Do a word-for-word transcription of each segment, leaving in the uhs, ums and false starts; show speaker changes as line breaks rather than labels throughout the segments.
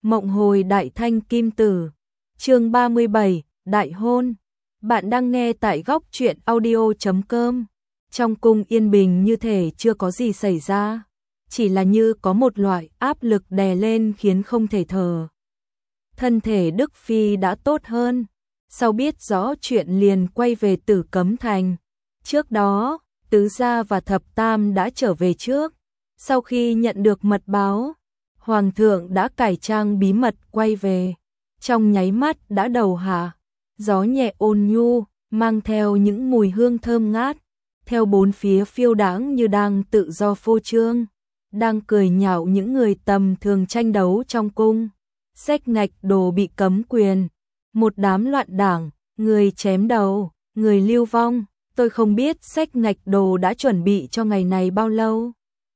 Mộng hồi đại thanh kim tử. Chương ba mươi bảy, đại hôn. Bạn đang nghe tại góc truyện audio chấm com. Trong cung yên bình như thể chưa có gì xảy ra, chỉ là như có một loại áp lực đè lên khiến không thể thở. Thân thể Đức Phi đã tốt hơn, sau biết rõ chuyện liền quay về Tử Cấm Thành. Trước đó, Tứ Gia và Thập Tam đã trở về trước. Sau khi nhận được mật báo, Hoàng thượng đã cải trang bí mật quay về. Trong nháy mắt đã đầu hạ, gió nhẹ ôn nhu, mang theo những mùi hương thơm ngát, theo bốn phía phiêu đãng như đang tự do phô trương, đang cười nhạo những người tầm thường tranh đấu trong cung. Xách ngạch đồ bị cấm quyền, một đám loạn đảng, người chém đầu, người lưu vong, tôi không biết xách ngạch đồ đã chuẩn bị cho ngày này bao lâu.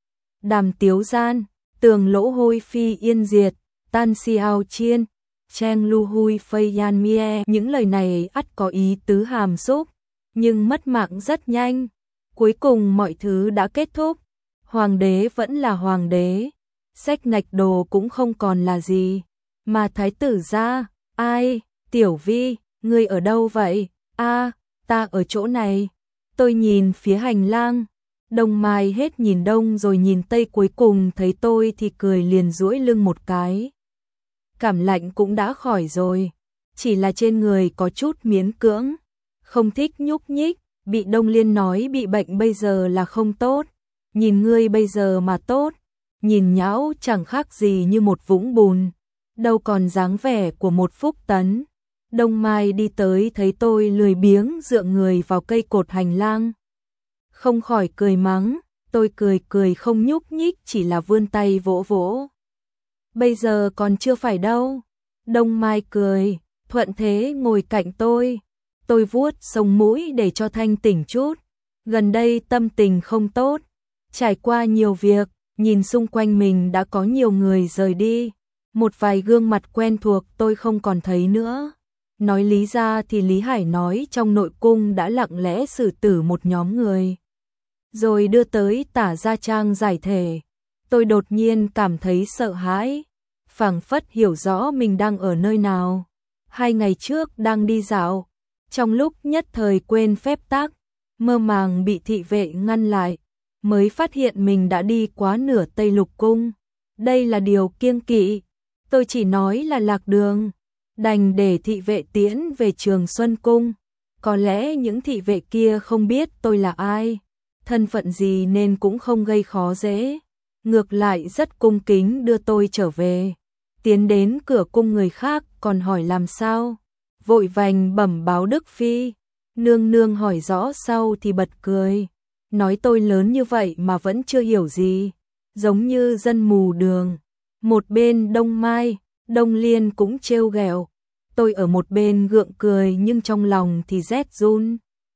Đàm tiếu gian, tường lỗ hôi phi yên diệt, tan xiao chiên, cheng lu hui phây yan mie. Những lời này ắt có ý tứ hàm xúc, nhưng mất mạng rất nhanh. Cuối cùng mọi thứ đã kết thúc, hoàng đế vẫn là hoàng đế, xách ngạch đồ cũng không còn là gì. Mà thái tử gia, ai, Tiểu Vi, ngươi ở đâu vậy? A, ta ở chỗ này. Tôi nhìn phía hành lang, Đông Mai hết nhìn đông rồi nhìn tây, cuối cùng thấy tôi thì cười liền duỗi lưng một cái. Cảm lạnh cũng đã khỏi rồi, chỉ là trên người có chút miễn cưỡng, không thích nhúc nhích. Bị Đông Liên nói bị bệnh bây giờ là không tốt, nhìn ngươi bây giờ mà tốt, nhìn nhão chẳng khác gì như một vũng bùn, đâu còn dáng vẻ của một phúc tấn. Đông Mai đi tới thấy tôi lười biếng dựa người vào cây cột hành lang, không khỏi cười mắng. Tôi cười cười không nhúc nhích, chỉ là vươn tay vỗ vỗ. Bây giờ còn chưa phải đâu. Đông Mai cười, thuận thế ngồi cạnh tôi. Tôi vuốt sống mũi để cho thanh tỉnh chút. Gần đây tâm tình không tốt, trải qua nhiều việc, nhìn xung quanh mình đã có nhiều người rời đi. Một vài gương mặt quen thuộc tôi không còn thấy nữa. Nói lý ra thì Lý Hải nói trong nội cung đã lặng lẽ xử tử một nhóm người, rồi đưa tới Tả Gia Trang giải thể. Tôi đột nhiên cảm thấy sợ hãi, phảng phất hiểu rõ mình đang ở nơi nào. Hai ngày trước đang đi dạo, trong lúc nhất thời quên phép tắc, mơ màng bị thị vệ ngăn lại, mới phát hiện mình đã đi quá nửa Tây Lục Cung. Đây là điều kiêng kỵ, tôi chỉ nói là lạc đường, đành để thị vệ tiễn về Trường Xuân Cung. Có lẽ những thị vệ kia không biết tôi là ai, thân phận gì nên cũng không gây khó dễ, ngược lại rất cung kính đưa tôi trở về. Tiến đến cửa cung người khác còn hỏi làm sao, vội vàng bẩm báo Đức Phi. Nương nương hỏi rõ sau thì bật cười, nói tôi lớn như vậy mà vẫn chưa hiểu gì, giống như dân mù đường. Một bên Đông Mai, Đông Liên cũng trêu ghẹo, tôi ở một bên gượng cười nhưng trong lòng thì rét run.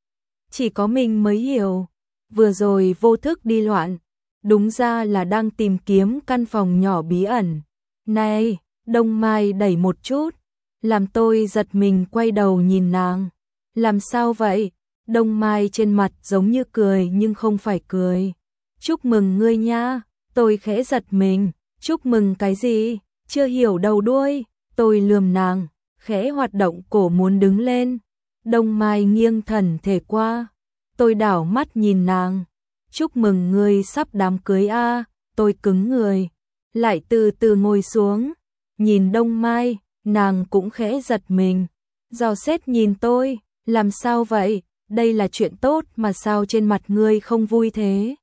Chỉ có mình mới hiểu, vừa rồi vô thức đi loạn, đúng ra là đang tìm kiếm căn phòng nhỏ bí ẩn. Này, Đông Mai đẩy một chút, làm tôi giật mình quay đầu nhìn nàng. Làm sao vậy? Đông Mai trên mặt giống như cười nhưng không phải cười. Chúc mừng ngươi nha. Tôi khẽ giật mình. Chúc mừng cái gì? Chưa hiểu đầu đuôi. Tôi lườm nàng, khẽ hoạt động cổ muốn đứng lên. Đông Mai nghiêng thần thể qua. Tôi đảo mắt nhìn nàng. Chúc mừng ngươi sắp đám cưới a. Tôi cứng người, lại từ từ ngồi xuống, nhìn Đông Mai. Nàng cũng khẽ giật mình, dò xét nhìn tôi. Làm sao vậy? Đây là chuyện tốt mà sao trên mặt ngươi không vui thế?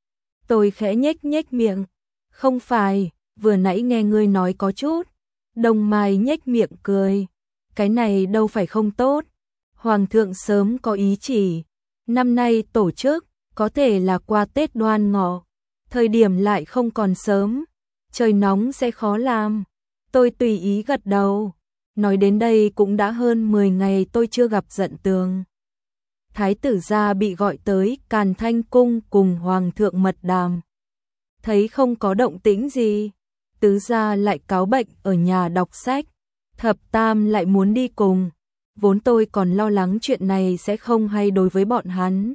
Tôi khẽ nhếch nhếch miệng. Không phải, vừa nãy nghe ngươi nói có chút. Đông Mai nhếch miệng cười. Cái này đâu phải không tốt. Hoàng thượng sớm có ý chỉ, năm nay tổ chức, có thể là qua Tết Đoan Ngọ, thời điểm lại không còn sớm, trời nóng sẽ khó làm. Tôi tùy ý gật đầu. Nói đến đây cũng đã hơn mười ngày tôi chưa gặp Dận Tường. Thái tử gia bị gọi tới Càn Thanh Cung cùng Hoàng thượng mật đàm. Thấy không có động tĩnh gì, Tứ gia lại cáo bệnh ở nhà đọc sách, Thập Tam lại muốn đi cùng. Vốn tôi còn lo lắng chuyện này sẽ không hay đối với bọn hắn.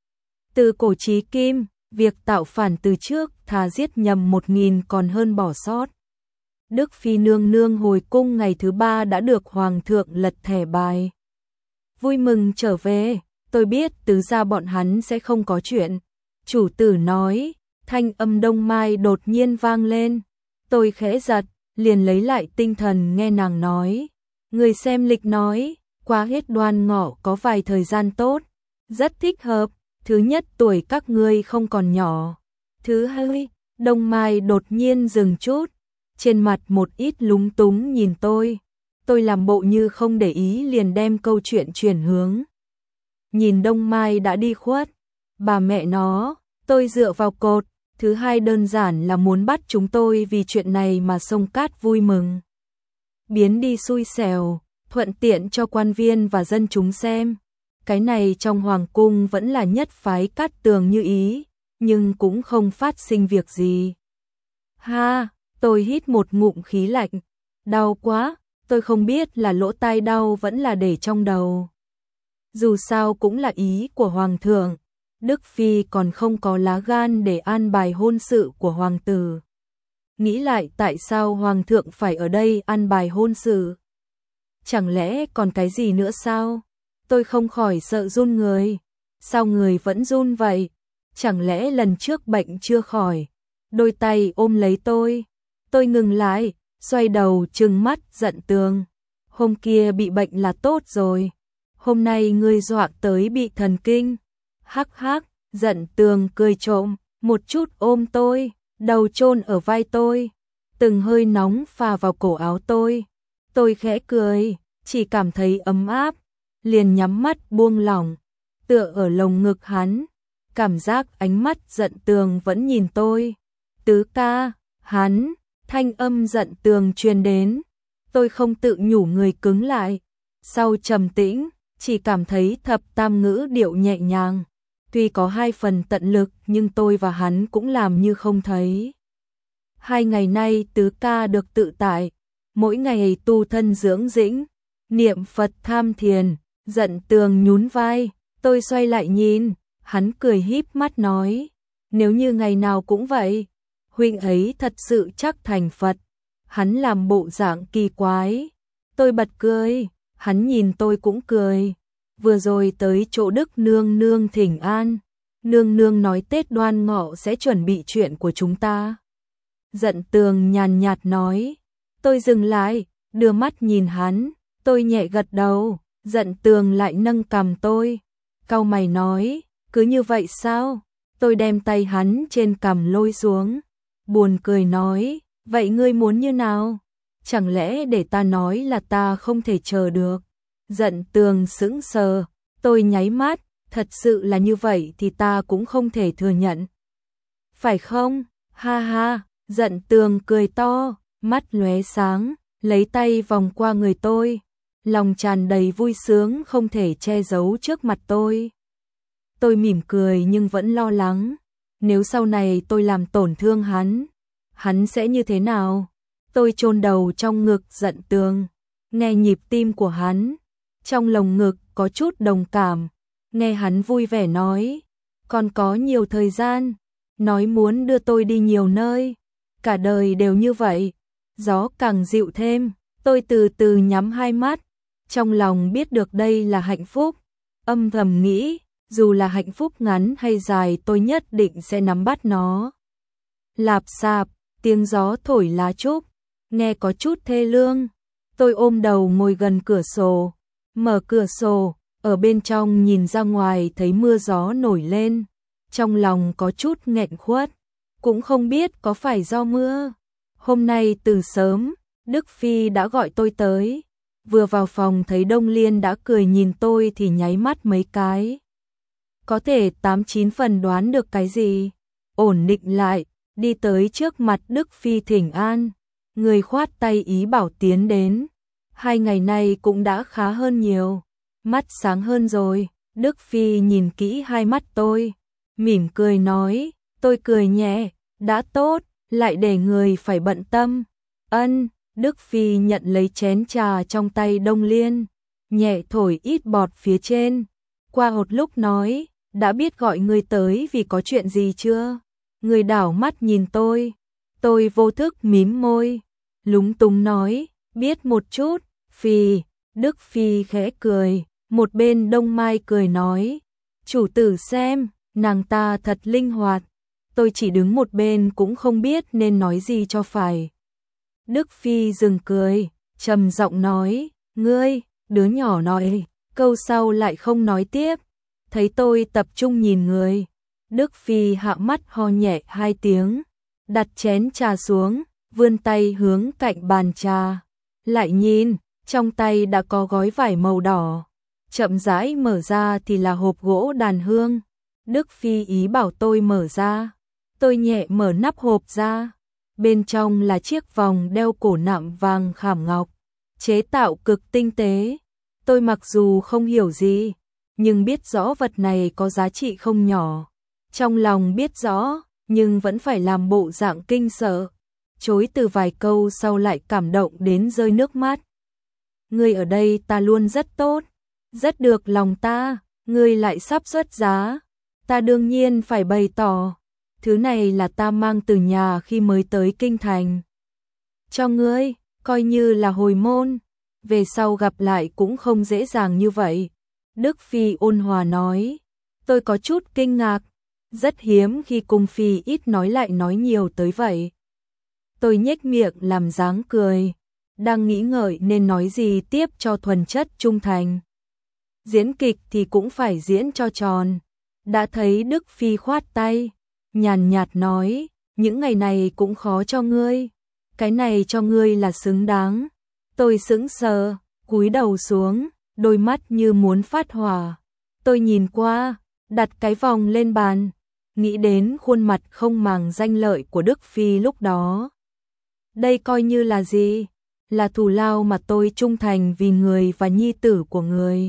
Từ cổ chí kim, việc tạo phản từ trước thà giết nhầm một nghìn còn hơn bỏ sót. Đức Phi nương nương hồi cung ngày thứ ba đã được Hoàng thượng lật thẻ bài. Vui mừng trở về, tôi biết tứ gia bọn hắn sẽ không có chuyện. Chủ tử nói, thanh âm Đông Mai đột nhiên vang lên. Tôi khẽ giật, liền lấy lại tinh thần nghe nàng nói. Người xem lịch nói, qua hết Đoan Ngọ có vài thời gian tốt, rất thích hợp. Thứ nhất, tuổi các ngươi không còn nhỏ. Thứ hai, Đông Mai đột nhiên dừng chút, trên mặt một ít lúng túng nhìn tôi. Tôi làm bộ như không để ý liền đem câu chuyện chuyển hướng. Nhìn Đông Mai đã đi khuất, bà mẹ nó, tôi dựa vào cột. Thứ hai đơn giản là muốn bắt chúng tôi vì chuyện này mà xông cát vui mừng. Biến đi xui xẻo, thuận tiện cho quan viên và dân chúng xem. Cái này trong hoàng cung vẫn là nhất phái Cát Tường như ý, nhưng cũng không phát sinh việc gì. Ha, tôi hít một ngụm khí lạnh, đau quá, tôi không biết là lỗ tai đau vẫn là để trong đầu. Dù sao cũng là ý của hoàng thượng, Đức Phi còn không có lá gan để an bài hôn sự của hoàng tử. Nghĩ lại tại sao hoàng thượng phải ở đây an bài hôn sự? Chẳng lẽ còn cái gì nữa sao? Tôi không khỏi sợ run người. Sao người vẫn run vậy? Chẳng lẽ lần trước bệnh chưa khỏi? Đôi tay ôm lấy tôi. Tôi ngừng lại, xoay đầu trừng mắt giận Tường. Hôm kia bị bệnh là tốt rồi. Hôm nay ngươi dọa tới bị thần kinh. Hắc hắc, giận Tường cười trộm, một chút ôm tôi, đầu chôn ở vai tôi. Từng hơi nóng phà vào cổ áo tôi. Tôi khẽ cười, chỉ cảm thấy ấm áp. Liền nhắm mắt buông lỏng, tựa ở lồng ngực hắn, cảm giác ánh mắt giận Tường vẫn nhìn tôi. Tứ ca, hắn, thanh âm giận Tường truyền đến, tôi không tự nhủ người cứng lại. Sau trầm tĩnh, chỉ cảm thấy thập tam ngữ điệu nhẹ nhàng, tuy có hai phần tận lực nhưng tôi và hắn cũng làm như không thấy. Hai ngày nay Tứ ca được tự tại, mỗi ngày tu thân dưỡng dĩnh, niệm Phật tham thiền. Giận Tường nhún vai, tôi xoay lại nhìn, hắn cười híp mắt nói, nếu như ngày nào cũng vậy, huynh ấy thật sự chắc thành Phật. Hắn làm bộ dạng kỳ quái, tôi bật cười, hắn nhìn tôi cũng cười. Vừa rồi tới chỗ Đức nương nương thỉnh an, nương nương nói Tết Đoan Ngọ sẽ chuẩn bị chuyện của chúng ta. Giận Tường nhàn nhạt nói, tôi dừng lại, đưa mắt nhìn hắn, tôi nhẹ gật đầu. Giận Tường lại nâng cằm tôi, cau mày nói, cứ như vậy sao? Tôi đem tay hắn trên cằm lôi xuống, buồn cười nói, vậy ngươi muốn như nào? Chẳng lẽ để ta nói là ta không thể chờ được? Giận Tường sững sờ, tôi nháy mắt, thật sự là như vậy thì ta cũng không thể thừa nhận. Phải không? Ha ha, Giận Tường cười to, mắt lóe sáng, lấy tay vòng qua người tôi. Lòng tràn đầy vui sướng không thể che giấu trước mặt tôi. Tôi mỉm cười nhưng vẫn lo lắng. Nếu sau này tôi làm tổn thương hắn, hắn sẽ như thế nào? Tôi chôn đầu trong ngực Giận Tường, nghe nhịp tim của hắn. Trong lồng ngực có chút đồng cảm. Nghe hắn vui vẻ nói, còn có nhiều thời gian. Nói muốn đưa tôi đi nhiều nơi. Cả đời đều như vậy. Gió càng dịu thêm. Tôi từ từ nhắm hai mắt. Trong lòng biết được đây là hạnh phúc, âm thầm nghĩ, dù là hạnh phúc ngắn hay dài tôi nhất định sẽ nắm bắt nó. Lạp xạp, tiếng gió thổi lá trúc, nghe có chút thê lương. Tôi ôm đầu ngồi gần cửa sổ, mở cửa sổ, ở bên trong nhìn ra ngoài thấy mưa gió nổi lên. Trong lòng có chút nghẹn khuất, cũng không biết có phải do mưa. Hôm nay từ sớm, Đức Phi đã gọi tôi tới. Vừa vào phòng thấy Đông Liên đã cười nhìn tôi thì nháy mắt mấy cái. Có thể tám chín phần đoán được cái gì. Ổn định lại, đi tới trước mặt Đức Phi thỉnh an. Người khoát tay ý bảo tiến đến. Hai ngày nay cũng đã khá hơn nhiều. Mắt sáng hơn rồi. Đức Phi nhìn kỹ hai mắt tôi. Mỉm cười nói. Tôi cười nhẹ. Đã tốt, lại để người phải bận tâm. Ân. Đức Phi nhận lấy chén trà trong tay Đông Liên, nhẹ thổi ít bọt phía trên. Qua một lúc nói, đã biết gọi người tới vì có chuyện gì chưa? Người đảo mắt nhìn tôi, tôi vô thức mím môi. lúng túng nói, biết một chút, Phi. Đức Phi khẽ cười, một bên Đông Mai cười nói, chủ tử xem, nàng ta thật linh hoạt. Tôi chỉ đứng một bên cũng không biết nên nói gì cho phải. Đức Phi dừng cười, trầm giọng nói, ngươi, đứa nhỏ nói, câu sau lại không nói tiếp. Thấy tôi tập trung nhìn người, Đức Phi hạ mắt ho nhẹ hai tiếng, đặt chén trà xuống, vươn tay hướng cạnh bàn trà, lại nhìn, trong tay đã có gói vải màu đỏ, chậm rãi mở ra thì là hộp gỗ đàn hương. Đức Phi ý bảo tôi mở ra, tôi nhẹ mở nắp hộp ra, bên trong là chiếc vòng đeo cổ nạm vàng khảm ngọc, chế tạo cực tinh tế. Tôi mặc dù không hiểu gì, nhưng biết rõ vật này có giá trị không nhỏ. Trong lòng biết rõ, nhưng vẫn phải làm bộ dạng kinh sợ. Chối từ vài câu sau lại cảm động đến rơi nước mắt. Ngươi ở đây ta luôn rất tốt, rất được lòng ta, ngươi lại sắp xuất giá. Ta đương nhiên phải bày tỏ, thứ này là ta mang từ nhà khi mới tới kinh thành. Cho ngươi, coi như là hồi môn, về sau gặp lại cũng không dễ dàng như vậy. Đức Phi ôn hòa nói, tôi có chút kinh ngạc, rất hiếm khi cung phi ít nói lại nói nhiều tới vậy. Tôi nhếch miệng làm dáng cười, đang nghĩ ngợi nên nói gì tiếp cho thuần chất trung thành. Diễn kịch thì cũng phải diễn cho tròn. Đã thấy Đức Phi khoát tay, nhàn nhạt nói, những ngày này cũng khó cho ngươi, cái này cho ngươi là xứng đáng. Tôi sững sờ, cúi đầu xuống, đôi mắt như muốn phát hỏa. Tôi nhìn qua, đặt cái vòng lên bàn, nghĩ đến khuôn mặt không màng danh lợi của Đức Phi lúc đó. Đây coi như là gì? Là thù lao mà tôi trung thành vì người và nhi tử của người.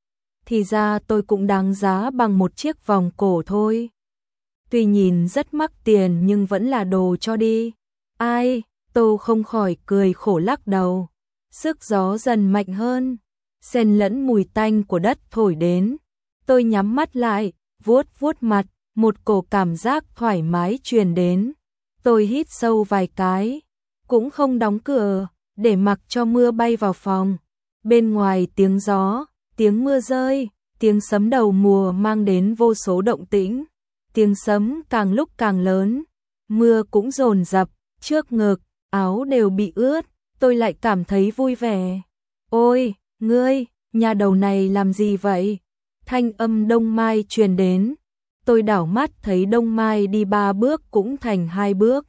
Thì ra tôi cũng đáng giá bằng một chiếc vòng cổ thôi. Tuy nhìn rất mắc tiền nhưng vẫn là đồ cho đi. Ai, tôi không khỏi cười khổ lắc đầu. Sức gió dần mạnh hơn, xen lẫn mùi tanh của đất thổi đến. Tôi nhắm mắt lại, vuốt vuốt mặt, một cổ cảm giác thoải mái truyền đến. Tôi hít sâu vài cái, cũng không đóng cửa, để mặc cho mưa bay vào phòng. Bên ngoài tiếng gió, tiếng mưa rơi, tiếng sấm đầu mùa mang đến vô số động tĩnh. Tiếng sấm càng lúc càng lớn, mưa cũng dồn dập, trước ngực, áo đều bị ướt. Tôi lại cảm thấy vui vẻ. Ôi, ngươi, nhà đầu này làm gì vậy? Thanh âm Đông Mai truyền đến. Tôi đảo mắt thấy Đông Mai đi ba bước cũng thành hai bước.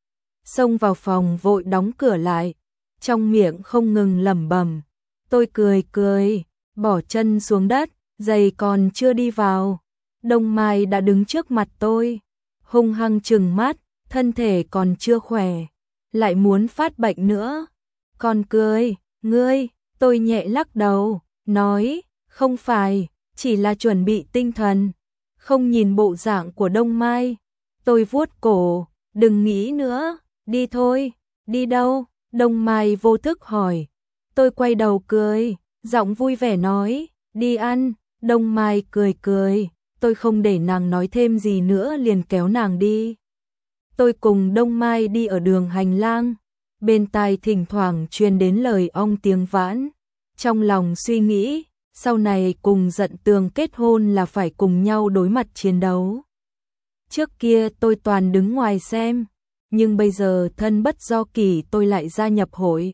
Xông vào phòng vội đóng cửa lại, trong miệng không ngừng lẩm bẩm. Tôi cười cười, bỏ chân xuống đất, giày còn chưa đi vào. Đông Mai đã đứng trước mặt tôi, hung hăng trừng mắt, thân thể còn chưa khỏe, lại muốn phát bệnh nữa. Còn cười, ngươi, tôi nhẹ lắc đầu, nói, không phải, chỉ là chuẩn bị tinh thần. Không nhìn bộ dạng của Đông Mai, tôi vuốt cổ, đừng nghĩ nữa, đi thôi. Đi đâu? Đông Mai vô thức hỏi. Tôi quay đầu cười, giọng vui vẻ nói, đi ăn. Đông Mai cười cười, tôi không để nàng nói thêm gì nữa liền kéo nàng đi. Tôi cùng Đông Mai đi ở đường hành lang, bên tai thỉnh thoảng truyền đến lời ong tiếng vãn. Trong lòng suy nghĩ, sau này cùng Dận Tường kết hôn là phải cùng nhau đối mặt chiến đấu. Trước kia tôi toàn đứng ngoài xem, nhưng bây giờ thân bất do kỷ tôi lại gia nhập hội.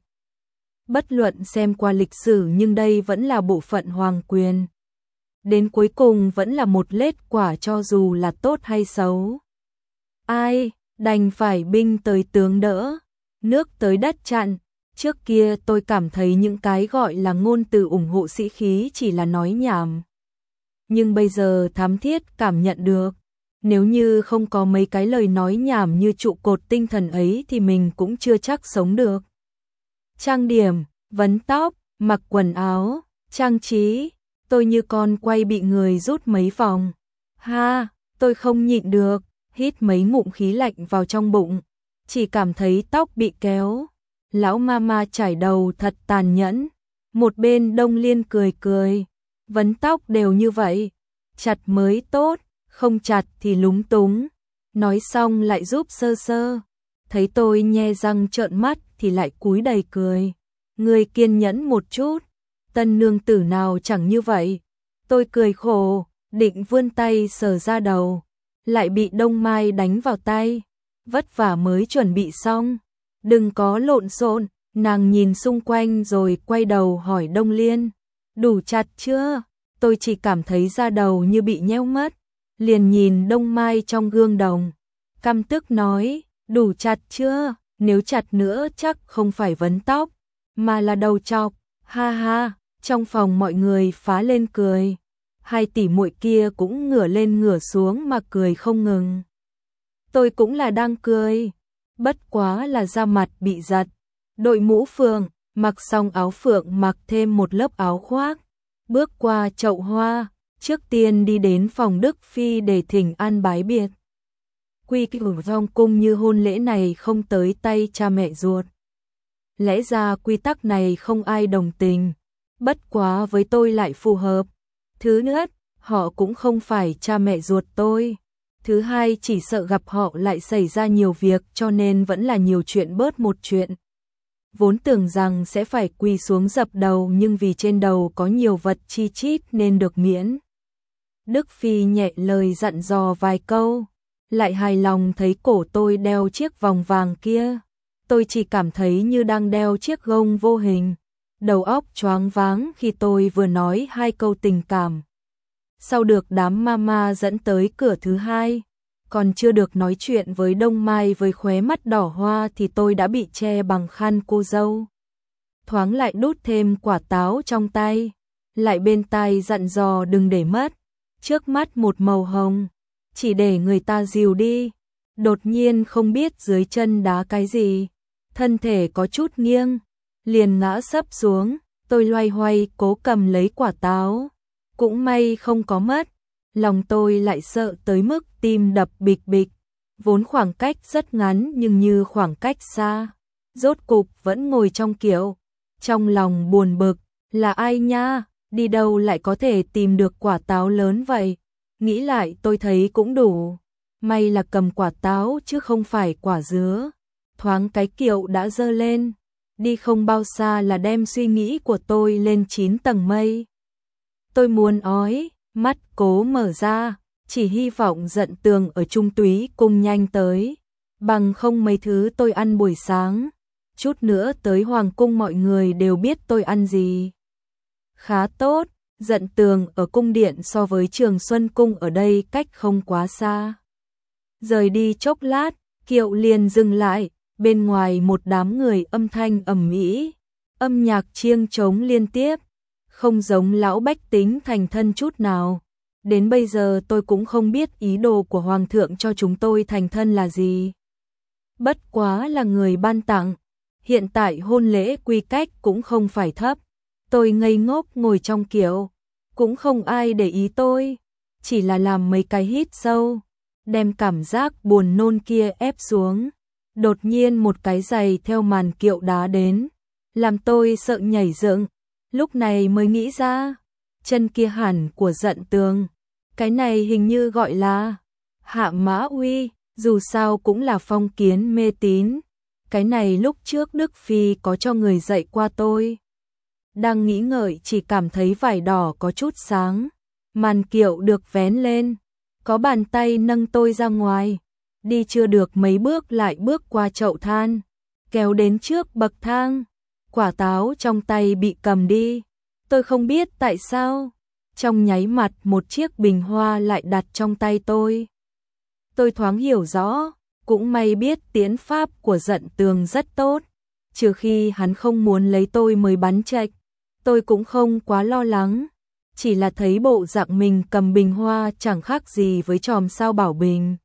Bất luận xem qua lịch sử nhưng đây vẫn là bộ phận hoàng quyền. Đến cuối cùng vẫn là một lết quả cho dù là tốt hay xấu. Ai, đành phải binh tới tướng đỡ, nước tới đất chặn. Trước kia tôi cảm thấy những cái gọi là ngôn từ ủng hộ sĩ khí chỉ là nói nhảm. Nhưng bây giờ thám thiết cảm nhận được, nếu như không có mấy cái lời nói nhảm như trụ cột tinh thần ấy thì mình cũng chưa chắc sống được. Trang điểm, vấn tóc, mặc quần áo, trang trí, tôi như con quay bị người rút mấy vòng. Ha, tôi không nhịn được, hít mấy ngụm khí lạnh vào trong bụng, chỉ cảm thấy tóc bị kéo. Lão mama chải đầu thật tàn nhẫn. Một bên Đông Liên cười cười, vấn tóc đều như vậy, chặt mới tốt, không chặt thì lúng túng. Nói xong lại giúp sơ sơ. Thấy tôi nhe răng trợn mắt thì thì lại cúi đầy cười. Người kiên nhẫn một chút, tân nương tử nào chẳng như vậy. Tôi cười khổ, định vươn tay sờ ra đầu, lại bị Đông Mai đánh vào tay. Vất vả mới chuẩn bị xong, đừng có lộn xộn. Nàng nhìn xung quanh rồi quay đầu hỏi Đông Liên, đủ chặt chưa? Tôi chỉ cảm thấy da đầu như bị nheo mất, liền nhìn Đông Mai trong gương đồng, căm tức nói, đủ chặt chưa? Nếu chặt nữa chắc không phải vấn tóc, mà là đầu chọc. Ha ha, trong phòng mọi người phá lên cười. Hai tỷ muội kia cũng ngửa lên ngửa xuống mà cười không ngừng. Tôi cũng là đang cười, bất quá là da mặt bị giật. Đội mũ phượng, mặc xong áo phượng mặc thêm một lớp áo khoác, bước qua chậu hoa, trước tiên đi đến phòng Đức Phi để thỉnh an bái biệt. Quy củ trong cung như hôn lễ này không tới tay cha mẹ ruột. Lẽ ra quy tắc này không ai đồng tình, bất quá với tôi lại phù hợp. Thứ nhất, họ cũng không phải cha mẹ ruột tôi. Thứ hai, chỉ sợ gặp họ lại xảy ra nhiều việc cho nên vẫn là nhiều chuyện bớt một chuyện. Vốn tưởng rằng sẽ phải quỳ xuống dập đầu nhưng vì trên đầu có nhiều vật chi chít nên được miễn. Đức Phi nhẹ lời dặn dò vài câu, lại hài lòng thấy cổ tôi đeo chiếc vòng vàng kia. Tôi chỉ cảm thấy như đang đeo chiếc gông vô hình, đầu óc choáng váng khi tôi vừa nói hai câu tình cảm. Sau được đám mama dẫn tới cửa thứ hai, còn chưa được nói chuyện với Đông Mai với khóe mắt đỏ hoa thì tôi đã bị che bằng khăn cô dâu. Thoáng lại đút thêm quả táo trong tay, lại bên tai dặn dò đừng để mất, trước mắt một màu hồng, chỉ để người ta dìu đi. Đột nhiên không biết dưới chân đá cái gì, thân thể có chút nghiêng, liền ngã sấp xuống. Tôi loay hoay cố cầm lấy quả táo, cũng may không có mất. Lòng tôi lại sợ tới mức tim đập bịch bịch, vốn khoảng cách rất ngắn nhưng như khoảng cách xa. Rốt cục vẫn ngồi trong kiệu, trong lòng buồn bực, là ai nha, đi đâu lại có thể tìm được quả táo lớn vậy. Nghĩ lại tôi thấy cũng đủ, may là cầm quả táo chứ không phải quả dứa. Thoáng cái kiệu đã dơ lên, đi không bao xa là đem suy nghĩ của tôi lên chín tầng mây. Tôi muốn ói, mắt cố mở ra, chỉ hy vọng Dận Tường ở Trung Túy Cung nhanh tới, bằng không mấy thứ tôi ăn buổi sáng, chút nữa tới Hoàng Cung mọi người đều biết tôi ăn gì. Khá tốt, Dận Tường ở cung điện so với Trường Xuân Cung ở đây cách không quá xa. Rời đi chốc lát, kiệu liền dừng lại, bên ngoài một đám người âm thanh ầm ĩ, âm nhạc chiêng trống liên tiếp, không giống lão bách tính thành thân chút nào. Đến bây giờ tôi cũng không biết ý đồ của Hoàng thượng cho chúng tôi thành thân là gì. Bất quá là người ban tặng, hiện tại hôn lễ quy cách cũng không phải thấp. Tôi ngây ngốc ngồi trong kiệu, cũng không ai để ý tôi, chỉ là làm mấy cái hít sâu, đem cảm giác buồn nôn kia ép xuống. Đột nhiên một cái giày theo màn kiệu đá đến, làm tôi sợ nhảy dựng. Lúc này mới nghĩ ra, chân kia hẳn của Dận Tường, cái này hình như gọi là Hạ Mã Uy, dù sao cũng là phong kiến mê tín. Cái này lúc trước Đức Phi có cho người dạy qua tôi. Đang nghĩ ngợi chỉ cảm thấy vải đỏ có chút sáng, màn kiệu được vén lên, có bàn tay nâng tôi ra ngoài. Đi chưa được mấy bước lại bước qua chậu than, kéo đến trước bậc thang. Quả táo trong tay bị cầm đi, tôi không biết tại sao. Trong nháy mặt một chiếc bình hoa lại đặt trong tay tôi. Tôi thoáng hiểu rõ, cũng may biết tiến pháp của Dận Tường rất tốt, trừ khi hắn không muốn lấy tôi mới bắn chệch. Tôi cũng không quá lo lắng, chỉ là thấy bộ dạng mình cầm bình hoa chẳng khác gì với chòm sao bảo bình.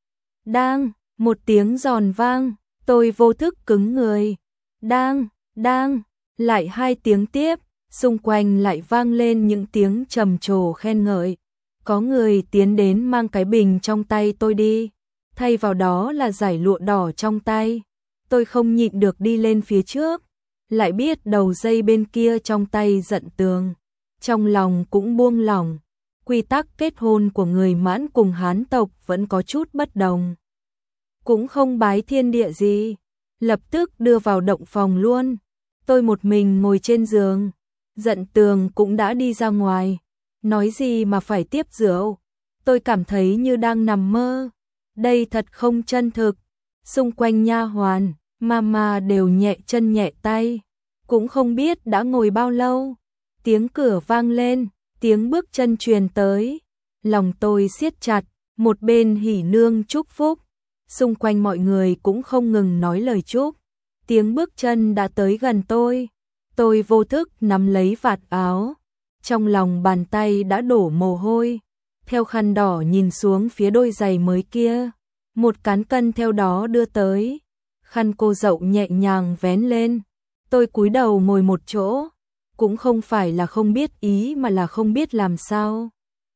Đang, một tiếng giòn vang, tôi vô thức cứng người. Đang, đang, lại hai tiếng tiếp, xung quanh lại vang lên những tiếng trầm trồ khen ngợi. Có người tiến đến mang cái bình trong tay tôi đi, thay vào đó là dải lụa đỏ trong tay. Tôi không nhịn được đi lên phía trước, lại biết đầu dây bên kia trong tay Dận Tường. Trong lòng cũng buông lỏng, quy tắc kết hôn của người Mãn cùng Hán tộc vẫn có chút bất đồng. Cũng không bái thiên địa gì, lập tức đưa vào động phòng luôn. Tôi một mình ngồi trên giường, Dận Tường cũng đã đi ra ngoài. Nói gì mà phải tiếp rượu, tôi cảm thấy như đang nằm mơ. Đây thật không chân thực. Xung quanh nha hoàn, mama đều nhẹ chân nhẹ tay, cũng không biết đã ngồi bao lâu. Tiếng cửa vang lên, tiếng bước chân truyền tới. Lòng tôi siết chặt, một bên Hỉ Nương chúc phúc, xung quanh mọi người cũng không ngừng nói lời chúc. Tiếng bước chân đã tới gần tôi, tôi vô thức nắm lấy vạt áo, trong lòng bàn tay đã đổ mồ hôi. Theo khăn đỏ nhìn xuống phía đôi giày mới kia, một cán cân theo đó đưa tới. Khăn cô dậu nhẹ nhàng vén lên, tôi cúi đầu ngồi một chỗ, cũng không phải là không biết ý mà là không biết làm sao.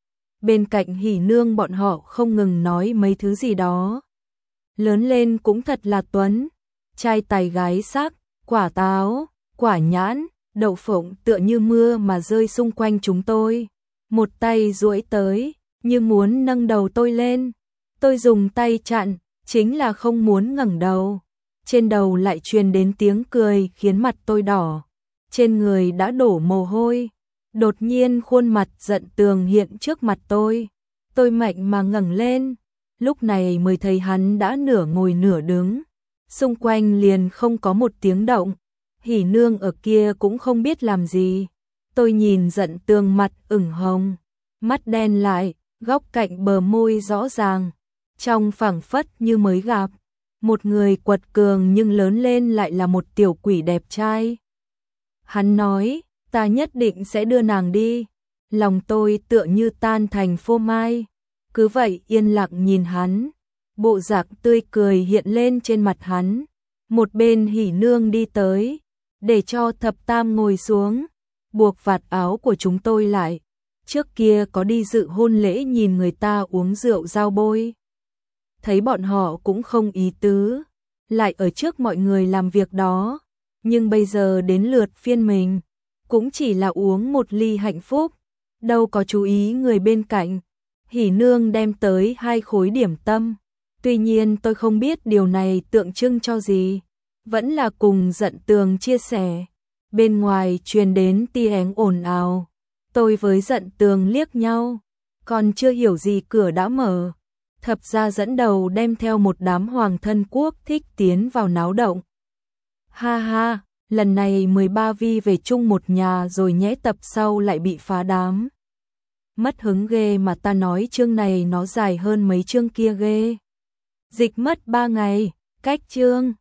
Bên cạnh Hỉ Nương bọn họ không ngừng nói mấy thứ gì đó. Lớn lên cũng thật là tuấn, trai tài gái sắc, quả táo, quả nhãn, đậu phộng tựa như mưa mà rơi xung quanh chúng tôi. Một tay duỗi tới, như muốn nâng đầu tôi lên. Tôi dùng tay chặn, chính là không muốn ngẩng đầu. Trên đầu lại truyền đến tiếng cười khiến mặt tôi đỏ. Trên người đã đổ mồ hôi. Đột nhiên khuôn mặt Dận Tường hiện trước mặt tôi. Tôi mạnh mà ngẩng lên. Lúc này mới thấy hắn đã nửa ngồi nửa đứng. Xung quanh liền không có một tiếng động. Hỉ Nương ở kia cũng không biết làm gì. Tôi nhìn Dận Tường mặt ửng hồng, mắt đen lại, góc cạnh bờ môi rõ ràng, trong phảng phất như mới gặp. Một người quật cường nhưng lớn lên lại là một tiểu quỷ đẹp trai. Hắn nói, ta nhất định sẽ đưa nàng đi. Lòng tôi tựa như tan thành phô mai. Cứ vậy yên lặng nhìn hắn. Bộ dạng tươi cười hiện lên trên mặt hắn. Một bên Hỉ Nương đi tới, để cho Thập Tam ngồi xuống, buộc vạt áo của chúng tôi lại. Trước kia có đi dự hôn lễ nhìn người ta uống rượu giao bôi, thấy bọn họ cũng không ý tứ, lại ở trước mọi người làm việc đó. Nhưng bây giờ đến lượt phiên mình, cũng chỉ là uống một ly hạnh phúc, đâu có chú ý người bên cạnh. Hỉ Nương đem tới hai khối điểm tâm, tuy nhiên tôi không biết điều này tượng trưng cho gì, vẫn là cùng Dận Tường chia sẻ. Bên ngoài truyền đến tiếng ồn ào, tôi với Dận Tường liếc nhau, còn chưa hiểu gì cửa đã mở. Thập gia dẫn đầu đem theo một đám hoàng thân quốc thích tiến vào náo động. Ha ha, lần này mười ba vi về chung một nhà rồi nhẽ, tập sau lại bị phá đám. Mất hứng ghê mà, ta nói chương này nó dài hơn mấy chương kia ghê. Dịch mất ba ngày, cách chương.